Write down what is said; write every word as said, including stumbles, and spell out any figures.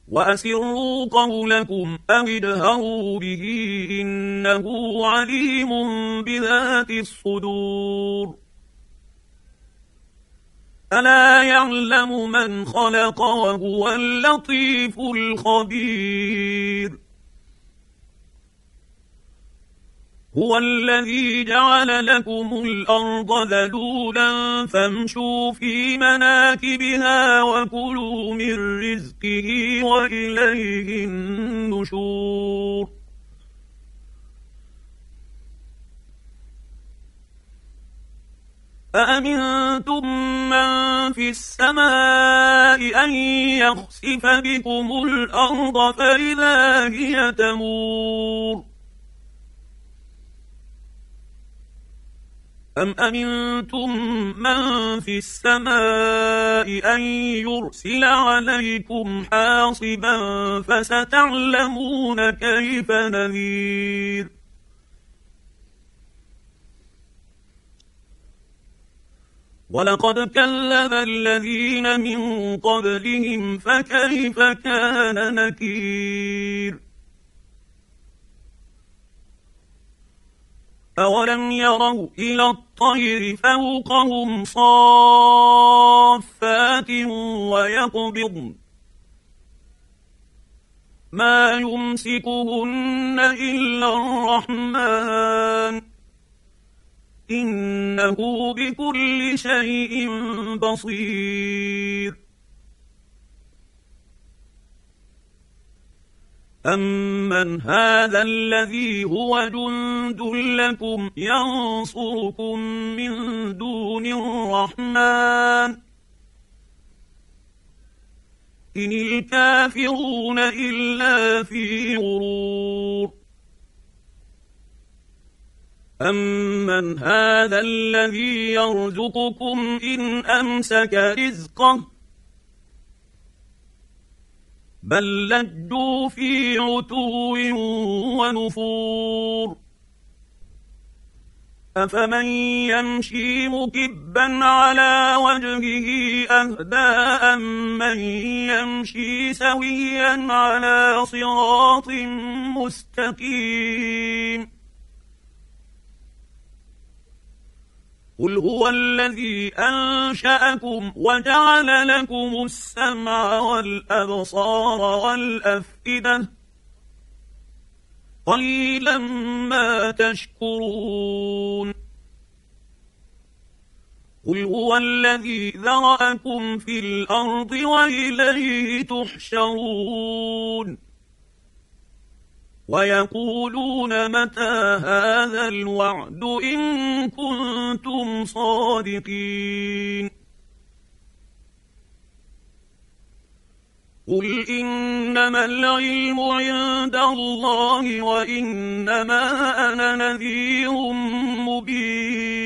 وأسروا قولكم أو اجهروا به إنه عليم بذات الصدور ألا يعلم من خلق وهو اللطيف الخبير هو الذي جعل لكم الأرض ذلولا فامشوا في مناكبها وكلوا من رزقه وإليه النشور أأمنتم من في السماء أن يخسف بكم الأرض فإذا هي تمور أم أمنتم من في السماء أن يرسل عليكم حاصبا فستعلمون كيف نذير ولقد كذب الذين من قبلهم فكيف كان نكير أولم يروا إلى الطير فوقهم صافات ويقبضن ما يمسكهن إلا الرحمن إنه بكل شيء بصير أمن هذا الذي هو جند لكم ينصركم من دون الرحمن إن الكافرون إلا في غرور أمن هذا الذي يرزقكم إن أمسك رزقه بل لجوا في عتو ونفور أفمن يمشي مكبا على وجهه أهدى أمن يمشي سويا على صراط مستقيم قل هو الذي أنشأكم وجعل لكم السمع والأبصار والأفئدة قليلا ما تشكرون قل هو الذي ذرأكم في الأرض وإليه تحشرون ويقولون متى هذا الوعد إن كنتم صادقين قل إنما العلم عند الله وإنما أنا نذير مبين